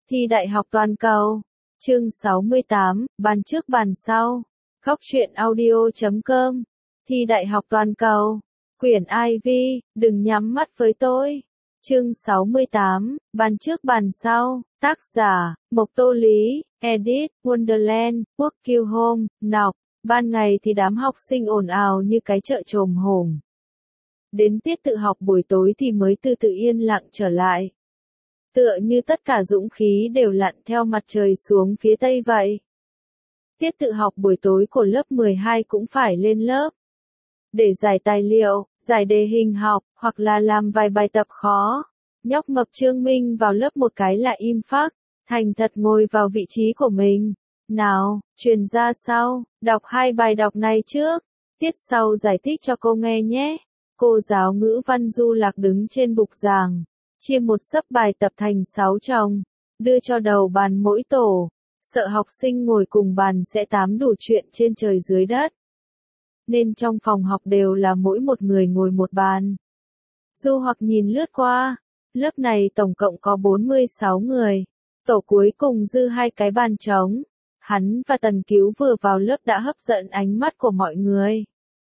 Thi đại học toàn cầu. Chương 68, bàn trước bàn sau. Góc truyện audio.com. Thi đại học toàn cầu. Quyển IV, đừng nhắm mắt với tôi. Chương 68, bàn trước bàn sau. Tác giả, Mộc Tô Lý, Edit, Wonderland, Quốc Kiêu Home, Nọc. Ban ngày thì đám học sinh ồn ào như cái chợ trồm hổm. Đến tiết tự học buổi tối thì mới từ từ yên lặng trở lại. Tựa như tất cả dũng khí đều lặn theo mặt trời xuống phía tây vậy. Tiết tự học buổi tối của lớp 12 cũng phải lên lớp. Để giải tài liệu, giải đề hình học, hoặc là làm vài bài tập khó. Nhóc mập Trương Minh vào lớp một cái là im phắc, thành thật ngồi vào vị trí của mình. Nào, truyền ra sau, đọc hai bài đọc này trước. Tiết sau giải thích cho cô nghe nhé. Cô giáo ngữ văn Du Lạc đứng trên bục giảng, chia một xấp bài tập thành 6 chồng, đưa cho đầu bàn mỗi tổ, sợ học sinh ngồi cùng bàn sẽ tám đủ chuyện trên trời dưới đất. Nên trong phòng học đều là mỗi một người ngồi một bàn. Du Hoặc nhìn lướt qua, lớp này tổng cộng có 46 người, tổ cuối cùng dư hai cái bàn trống. Hắn và Tần Cứu vừa vào lớp đã hấp dẫn ánh mắt của mọi người.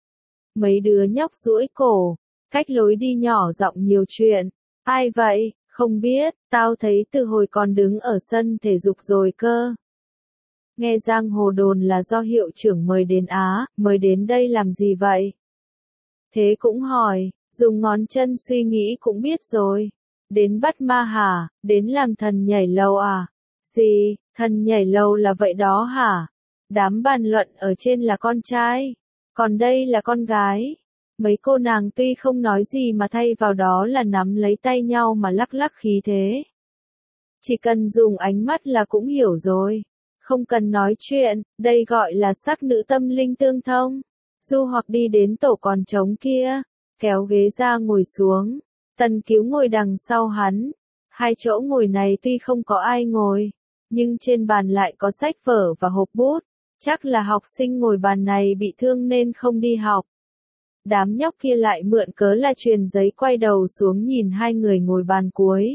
Mấy đứa nhóc duỗi cổ, cách lối đi nhỏ giọng nhiều chuyện. Ai vậy? Không biết, tao thấy từ hồi còn đứng ở sân thể dục rồi cơ. Nghe giang hồ đồn là do hiệu trưởng mời đến Á, mời đến đây làm gì vậy? Thế cũng hỏi, dùng ngón chân suy nghĩ cũng biết rồi. Đến bắt ma hả? Đến làm thần nhảy lầu à? Gì, thần nhảy lầu là vậy đó hả? Đám bàn luận ở trên là con trai, còn đây là con gái. Mấy cô nàng tuy không nói gì mà thay vào đó là nắm lấy tay nhau mà lắc lắc khí thế. Chỉ cần dùng ánh mắt là cũng hiểu rồi. Không cần nói chuyện, đây gọi là sắc nữ tâm linh tương thông. Du Hoặc đi đến tổ còn trống kia, kéo ghế ra ngồi xuống. Tần Cứu ngồi đằng sau hắn. Hai chỗ ngồi này tuy không có ai ngồi, nhưng trên bàn lại có sách vở và hộp bút. Chắc là học sinh ngồi bàn này bị thương nên không đi học. Đám nhóc kia lại mượn cớ là truyền giấy quay đầu xuống nhìn hai người ngồi bàn cuối.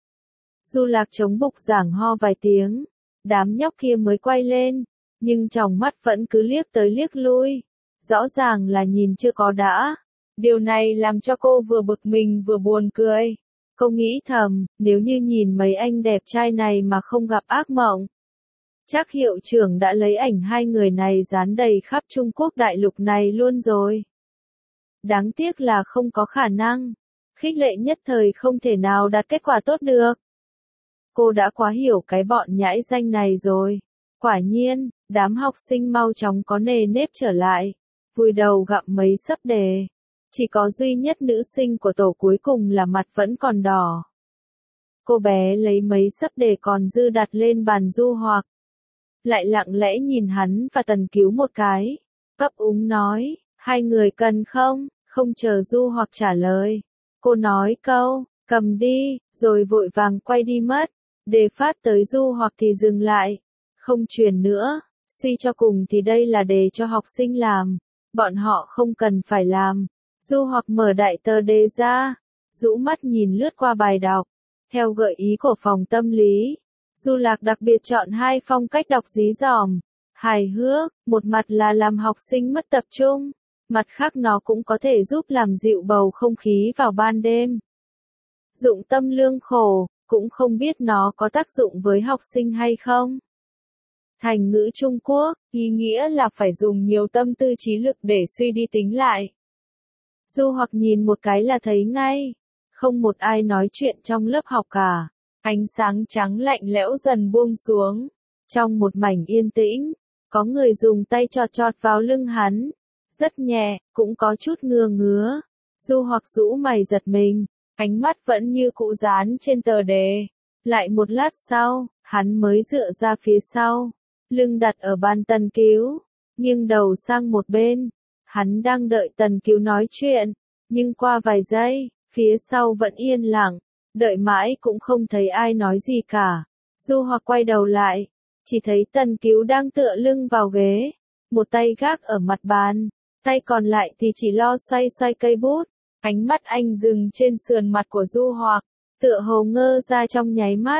Du Lạc chống bục giảng ho vài tiếng. Đám nhóc kia mới quay lên, nhưng tròng mắt vẫn cứ liếc tới liếc lui. Rõ ràng là nhìn chưa có đã. Điều này làm cho cô vừa bực mình vừa buồn cười. Cô nghĩ thầm, nếu như nhìn mấy anh đẹp trai này mà không gặp ác mộng. Chắc hiệu trưởng đã lấy ảnh hai người này dán đầy khắp Trung Quốc đại lục này luôn rồi. Đáng tiếc là không có khả năng. Khích lệ nhất thời không thể nào đạt kết quả tốt được. Cô đã quá hiểu cái bọn nhãi danh này rồi. Quả nhiên, đám học sinh mau chóng có nề nếp trở lại. Vùi đầu gặm mấy xấp đề. Chỉ có duy nhất nữ sinh của tổ cuối cùng là mặt vẫn còn đỏ. Cô bé lấy mấy xấp đề còn dư đặt lên bàn Du Hoặc. Lại lặng lẽ nhìn hắn và Tần Cứu một cái. Ấp úng nói, hai người cần không? Không chờ Du Hoặc trả lời. Cô nói câu, cầm đi, rồi vội vàng quay đi mất. Đề phát tới Du Hoặc thì dừng lại. Không truyền nữa, suy cho cùng thì đây là đề cho học sinh làm. Bọn họ không cần phải làm. Du Hoặc mở đại tờ đề ra, rũ mắt nhìn lướt qua bài đọc. Theo gợi ý của phòng tâm lý, Du Lạc đặc biệt chọn hai phong cách đọc dí dỏm, hài hước, một mặt là làm học sinh mất tập trung, mặt khác nó cũng có thể giúp làm dịu bầu không khí vào ban đêm. Dụng tâm lương khổ, cũng không biết nó có tác dụng với học sinh hay không. Thành ngữ Trung Quốc, ý nghĩa là phải dùng nhiều tâm tư trí lực để suy đi tính lại. Du Hoặc nhìn một cái là thấy ngay. Không một ai nói chuyện trong lớp học cả. Ánh sáng trắng lạnh lẽo dần buông xuống. Trong một mảnh yên tĩnh, có người dùng tay chọt chọt vào lưng hắn. Rất nhẹ, cũng có chút ngứa ngứa. Du Hoặc rũ mày giật mình, ánh mắt vẫn như cũ dán trên tờ đề. Lại một lát sau, hắn mới dựa ra phía sau, lưng đặt ở bàn Tần Cứu, nghiêng đầu sang một bên. Hắn đang đợi Tần Cứu nói chuyện, nhưng qua vài giây, phía sau vẫn yên lặng, đợi mãi cũng không thấy ai nói gì cả. Du Hoặc quay đầu lại, chỉ thấy Tần Cứu đang tựa lưng vào ghế, một tay gác ở mặt bàn, tay còn lại thì chỉ lo xoay xoay cây bút. Ánh mắt anh dừng trên sườn mặt của Du Hoặc, tựa hồ ngơ ra trong nháy mắt,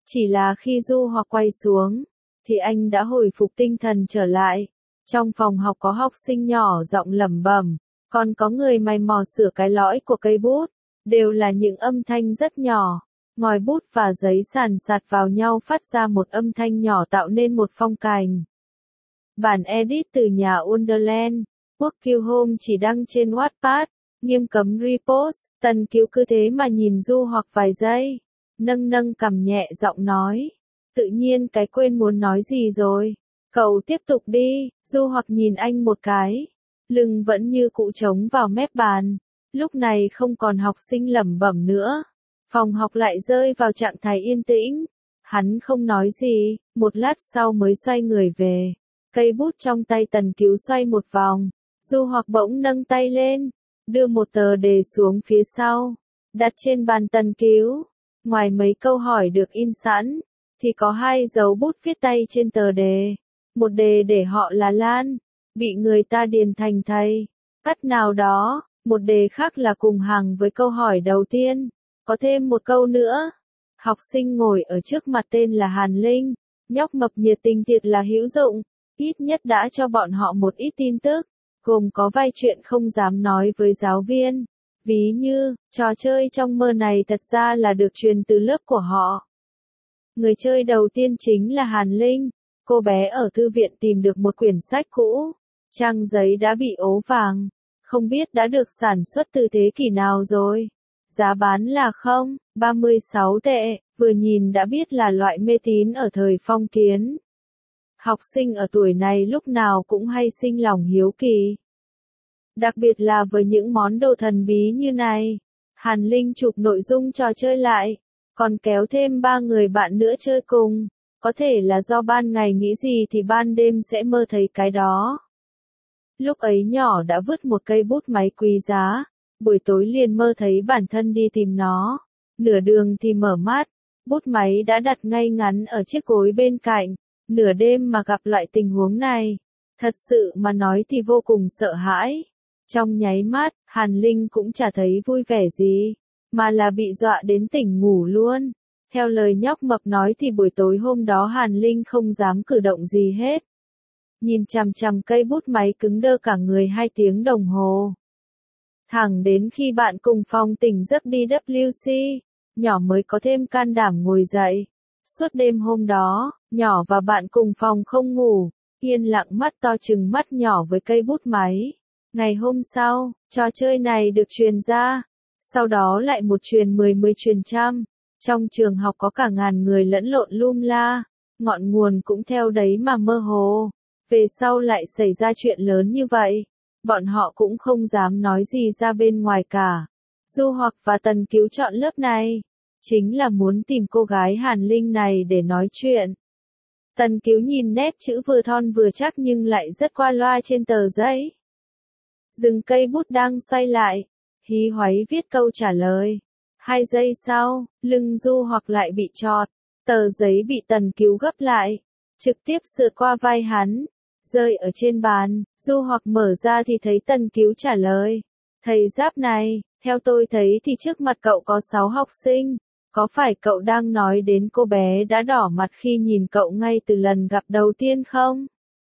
Chỉ là khi Du Hoặc quay xuống, thì anh đã hồi phục tinh thần trở lại. Trong phòng học có học sinh nhỏ giọng lẩm bẩm, còn có người mày mò sửa cái lõi của cây bút, đều là những âm thanh rất nhỏ. Ngòi bút và giấy sàn sạt vào nhau phát ra một âm thanh nhỏ tạo nên một phong cảnh. Bản edit từ nhà Wonderland, Quốc Kiều Home chỉ đăng trên Wattpad, nghiêm cấm repost. Tần Kiều cứ thế mà nhìn Du Hoặc vài giây, nâng cằm nhẹ giọng nói. Tự nhiên cái quên muốn nói gì rồi. Cậu tiếp tục đi. Du Hoặc nhìn anh một cái. Lưng vẫn như cũ trống vào mép bàn. Lúc này không còn học sinh lẩm bẩm nữa. Phòng học lại rơi vào trạng thái yên tĩnh. Hắn không nói gì, một lát sau mới xoay người về. Cây bút trong tay Tần Cứu xoay một vòng. Du Hoặc bỗng nâng tay lên, đưa một tờ đề xuống phía sau, đặt trên bàn Tần Cứu. Ngoài mấy câu hỏi được in sẵn, thì có 2 dấu bút viết tay trên tờ đề. Một đề để họ là Lan, bị người ta điền thành thầy cắt nào đó. Một đề khác là cùng hàng với câu hỏi đầu tiên, có thêm một câu nữa. Học sinh ngồi ở trước mặt tên là Hàn Linh, nhóc mập nhiệt tình thiệt là hữu dụng, ít nhất đã cho bọn họ một ít tin tức, gồm có vài chuyện không dám nói với giáo viên. Ví như, trò chơi trong mơ này thật ra là được truyền từ lớp của họ. Người chơi đầu tiên chính là Hàn Linh, cô bé ở thư viện tìm được một quyển sách cũ, trang giấy đã bị ố vàng, không biết đã được sản xuất từ thế kỷ nào rồi. Giá bán là 36 tệ, vừa nhìn đã biết là loại mê tín ở thời phong kiến. Học sinh ở tuổi này lúc nào cũng hay sinh lòng hiếu kỳ. Đặc biệt là với những món đồ thần bí như này. Hàn Linh chụp nội dung trò chơi lại, còn kéo thêm 3 người bạn nữa chơi cùng. Có thể là do ban ngày nghĩ gì thì ban đêm sẽ mơ thấy cái đó. Lúc ấy nhỏ đã vứt một cây bút máy quý giá, buổi tối liền mơ thấy bản thân đi tìm nó. Nửa đường thì mở mắt, bút máy đã đặt ngay ngắn ở chiếc gối bên cạnh. Nửa đêm mà gặp loại tình huống này, thật sự mà nói thì vô cùng sợ hãi. Trong nháy mắt, Hàn Linh cũng chả thấy vui vẻ gì, mà là bị dọa đến tỉnh ngủ luôn. Theo lời nhóc mập nói thì buổi tối hôm đó Hàn Linh không dám cử động gì hết. Nhìn chằm chằm cây bút máy cứng đơ cả người 2 tiếng đồng hồ. Thẳng đến khi bạn cùng phòng tỉnh giấc đi WC, nhỏ mới có thêm can đảm ngồi dậy. Suốt đêm hôm đó, nhỏ và bạn cùng phòng không ngủ, yên lặng mắt to chừng mắt nhỏ với cây bút máy. Ngày hôm sau, trò chơi này được truyền ra, sau đó lại một truyền 10 truyền trăm. Trong trường học có cả ngàn người lẫn lộn la, ngọn nguồn cũng theo đấy mà mơ hồ. Về sau lại xảy ra chuyện lớn như vậy, bọn họ cũng không dám nói gì ra bên ngoài cả. Du Hoặc và Tần Cứu chọn lớp này, chính là muốn tìm cô gái Hàn Linh này để nói chuyện. Tần Cứu nhìn nét chữ vừa thon vừa chắc nhưng lại rất qua loa trên tờ giấy. Dừng cây bút đang xoay lại, hí hoáy viết câu trả lời. 2 giây sau, lưng Du Hoặc lại bị chọt, tờ giấy bị Tần Cứu gấp lại, trực tiếp sượt qua vai hắn, rơi ở trên bàn. Du Hoặc mở ra thì thấy Tần Cứu trả lời. Thầy Giáp này, theo tôi thấy thì trước mặt cậu có 6 học sinh, có phải cậu đang nói đến cô bé đã đỏ mặt khi nhìn cậu ngay từ lần gặp đầu tiên không?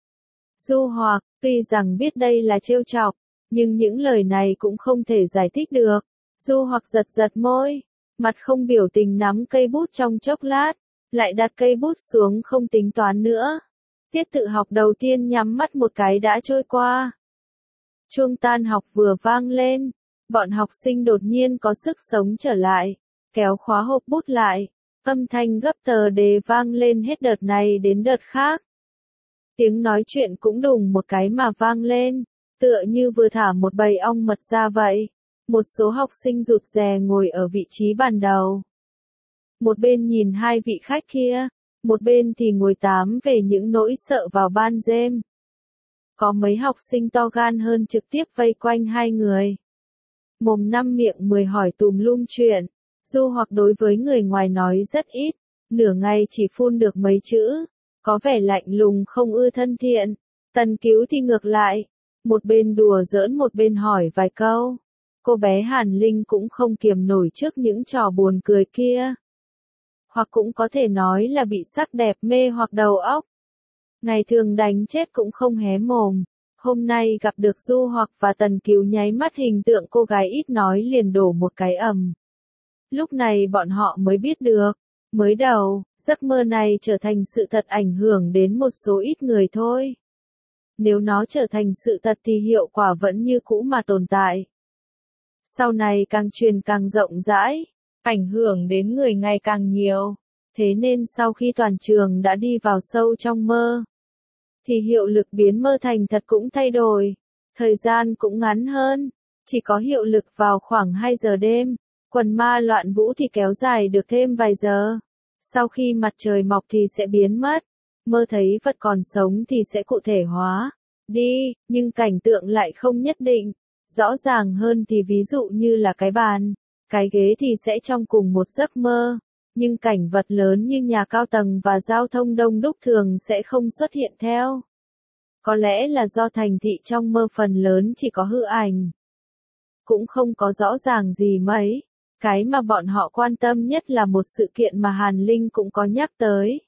Du Hoặc, tuy rằng biết đây là trêu chọc, nhưng những lời này cũng không thể giải thích được. Du Hoặc giật môi, mặt không biểu tình nắm cây bút trong chốc lát, lại đặt cây bút xuống không tính toán nữa. Tiết tự học đầu tiên nhắm mắt một cái đã trôi qua. Chuông tan học vừa vang lên, bọn học sinh đột nhiên có sức sống trở lại, kéo khóa hộp bút lại, âm thanh gấp tờ đề vang lên hết đợt này đến đợt khác. Tiếng nói chuyện cũng đùng một cái mà vang lên, tựa như vừa thả một bầy ong mật ra vậy. Một số học sinh rụt rè ngồi ở vị trí ban đầu. Một bên nhìn 2 vị khách kia, một bên thì ngồi tám về những nỗi sợ vào ban đêm. Có mấy học sinh to gan hơn trực tiếp vây quanh 2 người. Mồm 5 miệng 10 hỏi tùm lum chuyện. Du Hoặc đối với người ngoài nói rất ít, nửa ngày chỉ phun được mấy chữ, có vẻ lạnh lùng không ưa thân thiện. Tần Cứu thì ngược lại, một bên đùa giỡn một bên hỏi vài câu. Cô bé Hàn Linh cũng không kiềm nổi trước những trò buồn cười kia. hoặc cũng có thể nói là bị sắc đẹp mê hoặc đầu óc. Ngày thường đánh chết cũng không hé mồm. Hôm nay gặp được Du Hoặc và Tần Cứu nháy mắt hình tượng cô gái ít nói liền đổ một cái ầm. Lúc này bọn họ mới biết được, mới đầu, giấc mơ này trở thành sự thật ảnh hưởng đến một số ít người thôi. Nếu nó trở thành sự thật thì hiệu quả vẫn như cũ mà tồn tại. Sau này càng truyền càng rộng rãi, ảnh hưởng đến người ngày càng nhiều. Thế nên sau khi toàn trường đã đi vào sâu trong mơ, thì hiệu lực biến mơ thành thật cũng thay đổi. Thời gian cũng ngắn hơn, chỉ có hiệu lực vào khoảng 2 giờ đêm. Quần ma loạn vũ thì kéo dài được thêm vài giờ. Sau khi mặt trời mọc thì sẽ biến mất. Mơ thấy vật còn sống thì sẽ cụ thể hóa đi, nhưng cảnh tượng lại không nhất định. Rõ ràng hơn thì ví dụ như là cái bàn, cái ghế thì sẽ trong cùng một giấc mơ. Nhưng cảnh vật lớn như nhà cao tầng và giao thông đông đúc thường sẽ không xuất hiện theo. Có lẽ là do thành thị trong mơ phần lớn chỉ có hư ảnh. Cũng không có rõ ràng gì mấy. Cái mà bọn họ quan tâm nhất là một sự kiện mà Hàn Linh cũng có nhắc tới.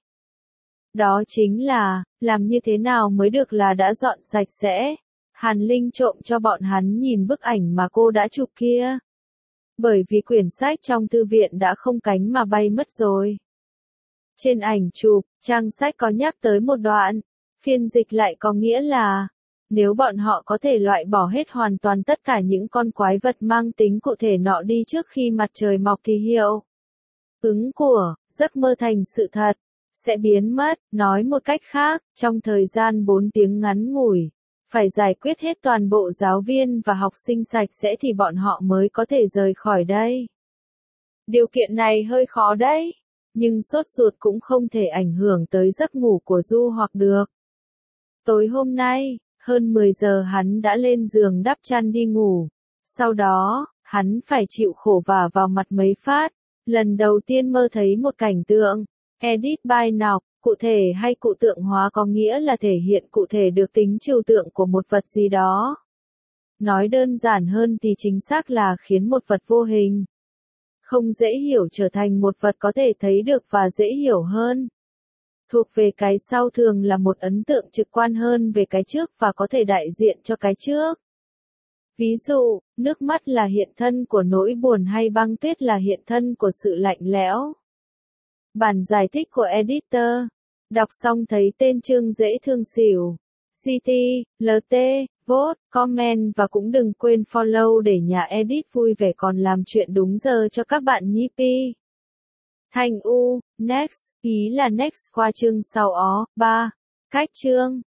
Đó chính là, làm như thế nào mới được là đã dọn sạch sẽ. Hàn Linh trộm cho bọn hắn nhìn bức ảnh mà cô đã chụp kia. Bởi vì quyển sách trong thư viện đã không cánh mà bay mất rồi. Trên ảnh chụp, trang sách có nhắc tới một đoạn. Phiên dịch lại có nghĩa là, nếu bọn họ có thể loại bỏ hết hoàn toàn tất cả những con quái vật mang tính cụ thể nọ đi trước khi mặt trời mọc thì hiệu ứng của giấc mơ thành sự thật sẽ biến mất. Nói một cách khác, trong thời gian 4 tiếng ngắn ngủi, phải giải quyết hết toàn bộ giáo viên và học sinh sạch sẽ thì bọn họ mới có thể rời khỏi đây. Điều kiện này hơi khó đấy, nhưng sốt ruột cũng không thể ảnh hưởng tới giấc ngủ của Du Hoặc được. Tối hôm nay, hơn 10 giờ hắn đã lên giường đắp chăn đi ngủ. Sau đó, hắn phải chịu khổ vả vào mặt mấy phát. Lần đầu tiên mơ thấy một cảnh tượng. Edit by Ngọc, cụ thể hay cụ tượng hóa có nghĩa là thể hiện cụ thể được tính trừu tượng của một vật gì đó. Nói đơn giản hơn thì chính xác là khiến một vật vô hình, không dễ hiểu trở thành một vật có thể thấy được và dễ hiểu hơn. Thuộc về cái sau thường là một ấn tượng trực quan hơn về cái trước và có thể đại diện cho cái trước. Ví dụ, nước mắt là hiện thân của nỗi buồn hay băng tuyết là hiện thân của sự lạnh lẽo. Bản giải thích của editor. Đọc xong thấy tên chương dễ thương xỉu. CT, LT, vote, comment và cũng đừng quên follow để nhà edit vui vẻ còn làm chuyện đúng giờ cho các bạn nhí pi. Thành U, next, ý là next qua chương sau ó, 3. Cách chương.